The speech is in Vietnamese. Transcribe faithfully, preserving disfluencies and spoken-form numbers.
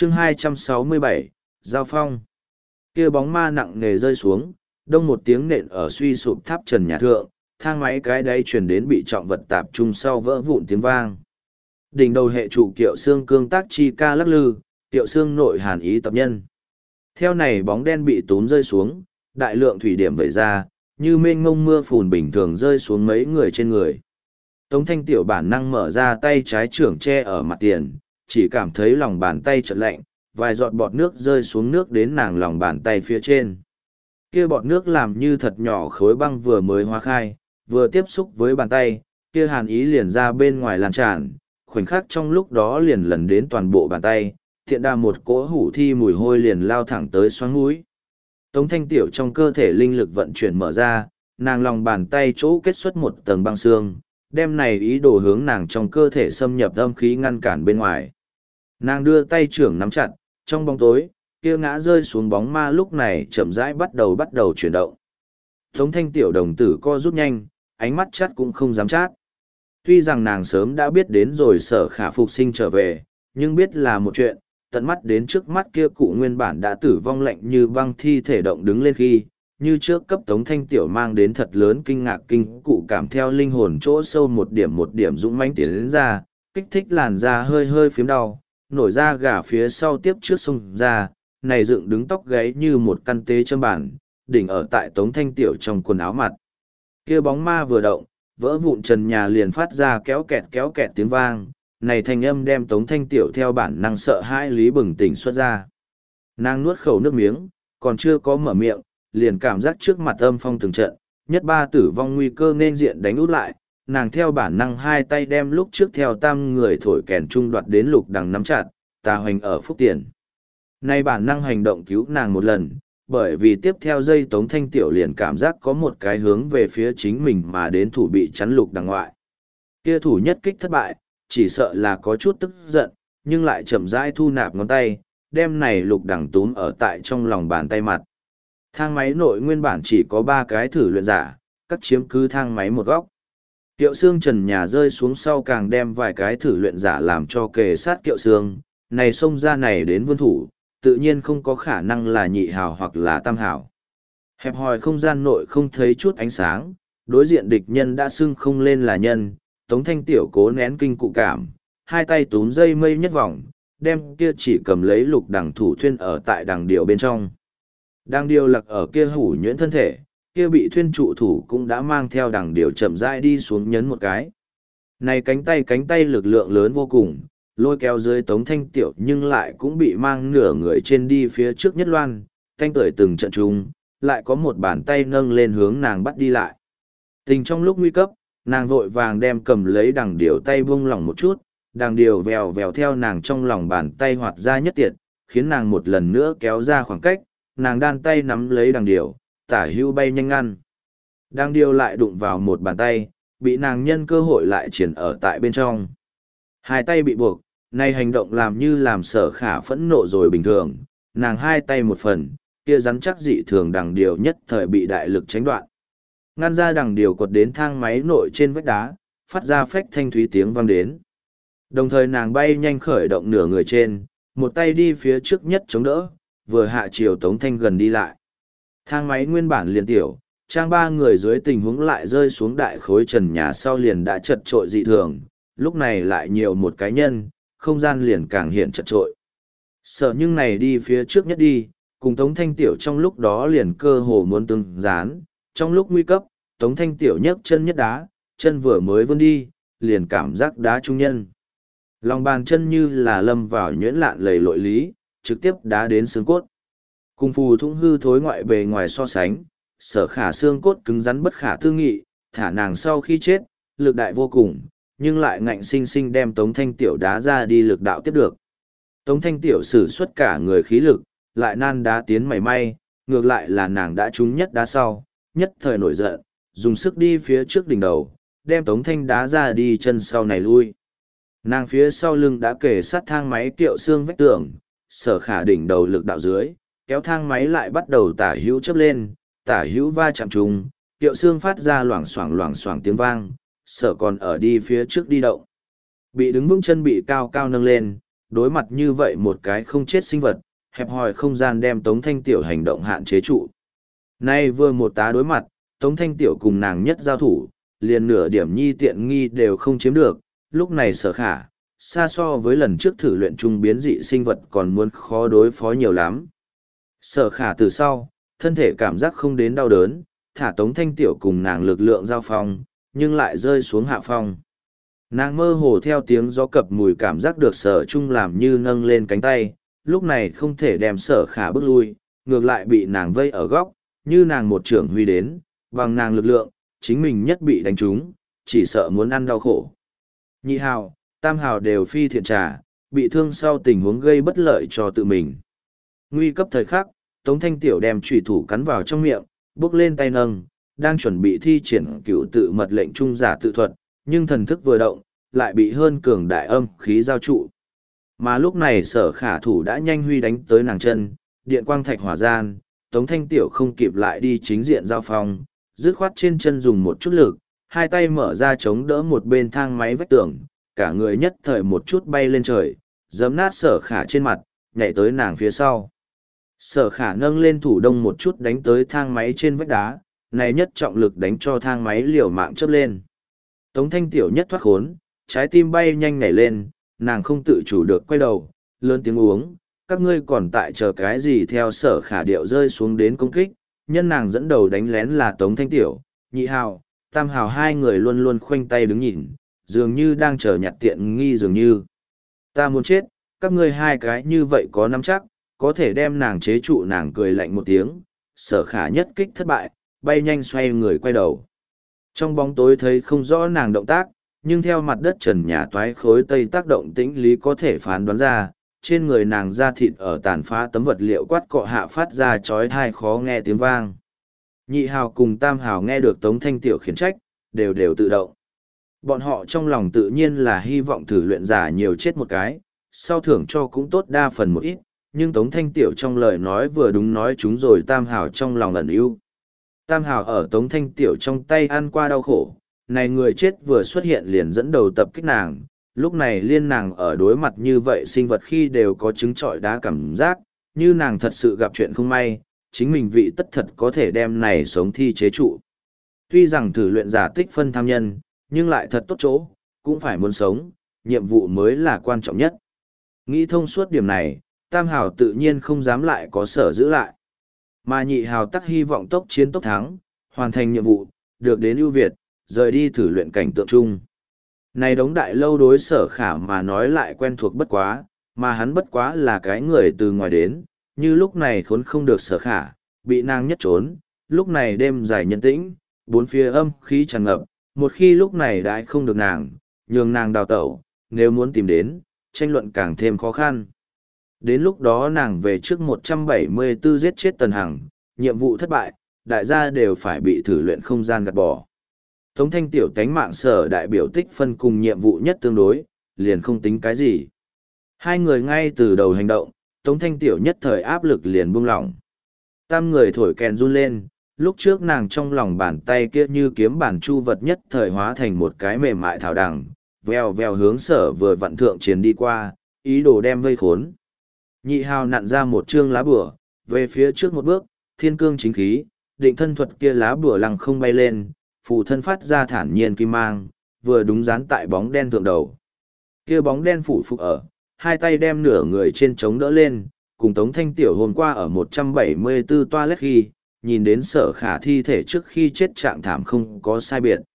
chương hai trăm sáu mươi bảy, Giao Phong. Kia bóng ma nặng nề rơi xuống, đông một tiếng nện ở suy sụp tháp trần nhà thượng, thang máy cái đáy truyền đến bị trọng vật tạp trung sau vỡ vụn tiếng vang. Đỉnh đầu hệ trụ kiệu xương cương tác chi ca lắc lư, kiệu xương nội hàn ý tập nhân. Theo này bóng đen bị túm rơi xuống, đại lượng thủy điểm vẩy ra, như mênh mông mưa phùn bình thường rơi xuống mấy người trên người. Tống Thanh Tiểu bản năng mở ra tay trái trưởng che ở mặt tiền, chỉ cảm thấy lòng bàn tay chợt lạnh, vài giọt bọt nước rơi xuống nước đến nàng lòng bàn tay phía trên. Kia bọt nước làm như thật nhỏ khối băng vừa mới hóa khai, vừa tiếp xúc với bàn tay, kia hàn ý liền ra bên ngoài lan tràn, khoảnh khắc trong lúc đó liền lần đến toàn bộ bàn tay, thiện đà một cỗ hủ thi mùi hôi liền lao thẳng tới xoắn mũi. Tống Thanh Tiểu trong cơ thể linh lực vận chuyển mở ra, nàng lòng bàn tay chỗ kết xuất một tầng băng xương, đem này ý đồ hướng nàng trong cơ thể xâm nhập âm khí ngăn cản bên ngoài. Nàng đưa tay trưởng nắm chặt, trong bóng tối, kia ngã rơi xuống bóng ma lúc này chậm rãi bắt đầu bắt đầu chuyển động. Tống Thanh Tiểu đồng tử co rút nhanh, ánh mắt chát cũng không dám chát. Tuy rằng nàng sớm đã biết đến rồi Sở Khả phục sinh trở về, nhưng biết là một chuyện, tận mắt đến trước mắt kia cụ nguyên bản đã tử vong lạnh như băng thi thể động đứng lên khi, như trước cấp Tống Thanh Tiểu mang đến thật lớn kinh ngạc kinh cụ cảm theo linh hồn chỗ sâu một điểm một điểm dũng mãnh tiến đến ra, kích thích làn da hơi hơi phiếm đau, nổi ra gà phía sau tiếp trước sông ra, này dựng đứng tóc gáy như một căn tế châm bản, đỉnh ở tại Tống Thanh Tiểu trong quần áo mặt. Kia bóng ma vừa động, vỡ vụn trần nhà liền phát ra kéo kẹt kéo kẹt tiếng vang, này thanh âm đem Tống Thanh Tiểu theo bản năng sợ hãi lý bừng tỉnh xuất ra. Nàng nuốt khẩu nước miếng, còn chưa có mở miệng, liền cảm giác trước mặt âm phong từng trận, nhất ba tử vong nguy cơ nên diện đánh út lại, nàng theo bản năng hai tay đem lúc trước theo tam người thổi kèn trung đoạt đến lục đằng nắm chặt, tà hoành ở phúc tiền. Nay bản năng hành động cứu nàng một lần, bởi vì tiếp theo dây Tống Thanh Tiểu liền cảm giác có một cái hướng về phía chính mình mà đến thủ bị chắn lục đằng ngoại. Kia thủ nhất kích thất bại, chỉ sợ là có chút tức giận, nhưng lại chậm rãi thu nạp ngón tay, đem này lục đằng túm ở tại trong lòng bàn tay mặt. Thang máy nội nguyên bản chỉ có ba cái thử luyện giả, cắt chiếm cứ thang máy một góc. Kiệu xương trần nhà rơi xuống sau càng đem vài cái thử luyện giả làm cho kề sát kiệu xương, này xông ra này đến vươn thủ, tự nhiên không có khả năng là nhị hào hoặc là tam hào. Hẹp hòi không gian nội không thấy chút ánh sáng, đối diện địch nhân đã xưng không lên là nhân, Tống Thanh Tiểu cố nén kinh cụ cảm, hai tay túm dây mây nhất vòng, đem kia chỉ cầm lấy lục đằng thủ thuyên ở tại đằng điều bên trong. Đằng điều lặc ở kia hủ nhuyễn thân thể, kia bị thuyên trụ thủ cũng đã mang theo đằng điều chậm rãi đi xuống nhấn một cái. Này cánh tay cánh tay lực lượng lớn vô cùng, lôi kéo dưới Tống Thanh Tiểu nhưng lại cũng bị mang nửa người trên đi phía trước nhất loan, thanh tưởi từng trận trùng, lại có một bàn tay nâng lên hướng nàng bắt đi lại. Tình trong lúc nguy cấp, nàng vội vàng đem cầm lấy đằng điều tay buông lỏng một chút, đằng điều vèo vèo theo nàng trong lòng bàn tay hoạt ra nhất tiệt, khiến nàng một lần nữa kéo ra khoảng cách, nàng đan tay nắm lấy đằng điều, tả hưu bay nhanh ngăn. Đằng điều lại đụng vào một bàn tay, bị nàng nhân cơ hội lại triển ở tại bên trong. Hai tay bị buộc, nay hành động làm như làm Sở Khả phẫn nộ rồi bình thường, nàng hai tay một phần, kia rắn chắc dị thường đằng điều nhất thời bị đại lực tránh đoạn. Ngăn ra đằng điều quật đến thang máy nội trên vách đá, phát ra phách thanh thúy tiếng vang đến. Đồng thời nàng bay nhanh khởi động nửa người trên, một tay đi phía trước nhất chống đỡ, vừa hạ chiều Tống Thanh gần đi lại. Thang máy nguyên bản liền tiểu, trang ba người dưới tình huống lại rơi xuống đại khối trần nhà sau liền đã chật trội dị thường, lúc này lại nhiều một cái nhân, không gian liền càng hiện chật trội. Sợ nhưng này đi phía trước nhất đi, cùng Tống Thanh Tiểu trong lúc đó liền cơ hồ muốn tương dán, trong lúc nguy cấp, Tống Thanh Tiểu nhấc chân nhất đá, chân vừa mới vươn đi, liền cảm giác đá trung nhân. Lòng bàn chân như là lâm vào nhuyễn lạn lầy lội lý, trực tiếp đá đến xương cốt. Cùng phù thung hư thối ngoại bề ngoài so sánh, Sở Khả xương cốt cứng rắn bất khả tư nghị, thả nàng sau khi chết, lực đại vô cùng, nhưng lại ngạnh sinh sinh đem Tống Thanh Tiểu đá ra đi lực đạo tiếp được. Tống Thanh Tiểu sử xuất cả người khí lực, lại nan đá tiến mảy may, ngược lại là nàng đã trúng nhất đá sau, nhất thời nổi giận, dùng sức đi phía trước đỉnh đầu, đem Tống Thanh đá ra đi chân sau này lui. Nàng phía sau lưng đã kề sát thang máy kiệu xương vách tường, Sở Khả đỉnh đầu lực đạo dưới, kéo thang máy lại bắt đầu tả hữu chấp lên, tả hữu va chạm trùng, kiệu xương phát ra loảng xoảng loảng xoảng tiếng vang, Sở còn ở đi phía trước đi động. Bị đứng vững chân bị cao cao nâng lên, đối mặt như vậy một cái không chết sinh vật, hẹp hòi không gian đem Tống Thanh Tiểu hành động hạn chế trụ. Nay vừa một tá đối mặt, Tống Thanh Tiểu cùng nàng nhất giao thủ, liền nửa điểm nhi tiện nghi đều không chiếm được, lúc này Sở Khả, xa so với lần trước thử luyện chung biến dị sinh vật còn muốn khó đối phó nhiều lắm. Sở Khả từ sau, thân thể cảm giác không đến đau đớn, thả Tống Thanh Tiểu cùng nàng lực lượng giao phong, nhưng lại rơi xuống hạ phong. Nàng mơ hồ theo tiếng gió cập mùi cảm giác được Sở Trung làm như nâng lên cánh tay, lúc này không thể đem Sở Khả bước lui, ngược lại bị nàng vây ở góc, như nàng một trưởng huy đến, bằng nàng lực lượng, chính mình nhất bị đánh trúng, chỉ sợ muốn ăn đau khổ. Nhị hào, tam hào đều phi thiện trà, bị thương sau tình huống gây bất lợi cho tự mình. Nguy cấp thời khắc, Tống Thanh Tiểu đem chủy thủ cắn vào trong miệng, bước lên tay nâng, đang chuẩn bị thi triển cựu tự mật lệnh trung giả tự thuật, nhưng thần thức vừa động, lại bị hơn cường đại âm khí giao trụ. Mà lúc này Sở Khả thủ đã nhanh huy đánh tới nàng chân, điện quang thạch hỏa gian, Tống Thanh Tiểu không kịp lại đi chính diện giao phong, dứt khoát trên chân dùng một chút lực, hai tay mở ra chống đỡ một bên thang máy vách tường, cả người nhất thời một chút bay lên trời, giấm nát Sở Khả trên mặt, nhảy tới nàng phía sau. Sở Khả nâng lên thủ đông một chút đánh tới thang máy trên vách đá, này nhất trọng lực đánh cho thang máy liều mạng chớp lên. Tống Thanh Tiểu nhất thoát khốn, trái tim bay nhanh nhảy lên, nàng không tự chủ được quay đầu, lớn tiếng uống, các ngươi còn tại chờ cái gì theo Sở Khả điệu rơi xuống đến công kích, nhân nàng dẫn đầu đánh lén là Tống Thanh Tiểu, nhị hào, tam hào hai người luôn luôn khoanh tay đứng nhìn, dường như đang chờ nhặt tiện nghi dường như. Ta muốn chết, các ngươi hai cái như vậy có nắm chắc, có thể đem nàng chế trụ. Nàng cười lạnh một tiếng, Sở Khả nhất kích thất bại, bay nhanh xoay người quay đầu. Trong bóng tối thấy không rõ nàng động tác, nhưng theo mặt đất trần nhà toái khối tây tác động tĩnh lý có thể phán đoán ra, trên người nàng da thịt ở tàn phá tấm vật liệu quát cọ hạ phát ra chói tai khó nghe tiếng vang. Nhị hào cùng tam hào nghe được Tống Thanh Tiểu khiển trách, đều đều tự động. Bọn họ trong lòng tự nhiên là hy vọng thử luyện giả nhiều chết một cái, sau thưởng cho cũng tốt đa phần một ít, nhưng Tống Thanh Tiểu trong lời nói vừa đúng nói chúng rồi tam hào trong lòng ẩn ưu. Tam hào ở Tống Thanh Tiểu trong tay ăn qua đau khổ, này người chết vừa xuất hiện liền dẫn đầu tập kích nàng, lúc này liên nàng ở đối mặt như vậy sinh vật khi đều có chứng trọi đá cảm giác, như nàng thật sự gặp chuyện không may, chính mình vị tất thật có thể đem này sống thi chế trụ. Tuy rằng thử luyện giả tích phân tham nhân, nhưng lại thật tốt chỗ, cũng phải muốn sống, nhiệm vụ mới là quan trọng nhất. Nghĩ thông suốt điểm này, tam hào tự nhiên không dám lại có sở giữ lại. Mà nhị hào tắc hy vọng tốc chiến tốc thắng, hoàn thành nhiệm vụ, được đến ưu việt, rời đi thử luyện cảnh tượng chung. Này đống đại lâu đối Sở Khả mà nói lại quen thuộc bất quá, mà hắn bất quá là cái người từ ngoài đến, như lúc này khốn không được Sở Khả, bị nàng nhất trốn, lúc này đêm dài nhân tĩnh, bốn phía âm khí tràn ngập, một khi lúc này đãi không được nàng, nhường nàng đào tẩu, nếu muốn tìm đến, tranh luận càng thêm khó khăn. Đến lúc đó nàng về trước một trăm bảy mươi tư giết chết Tần Hằng, nhiệm vụ thất bại, đại gia đều phải bị thử luyện không gian gạt bỏ. Tống Thanh Tiểu tánh mạng Sở đại biểu tích phân cùng nhiệm vụ nhất tương đối, liền không tính cái gì. Hai người ngay từ đầu hành động, Tống Thanh Tiểu nhất thời áp lực liền buông lỏng. Tam người thổi kèn run lên, lúc trước nàng trong lòng bàn tay kia như kiếm bản chu vật nhất thời hóa thành một cái mềm mại thảo đằng, veo veo hướng Sở vừa vặn thượng chiến đi qua, ý đồ đem vây khốn. Nhị hào nặn ra một chương lá bùa, về phía trước một bước, thiên cương chính khí, định thân thuật kia lá bùa lăng không bay lên, phù thân phát ra thản nhiên kim mang, vừa đúng dán tại bóng đen thượng đầu. Kia bóng đen phủ phục ở, hai tay đem nửa người trên chống đỡ lên, cùng Tống Thanh Tiểu hôm qua ở một trăm bảy mươi tư toilet khi, nhìn đến Sở Khả thi thể trước khi chết trạng thảm không có sai biệt.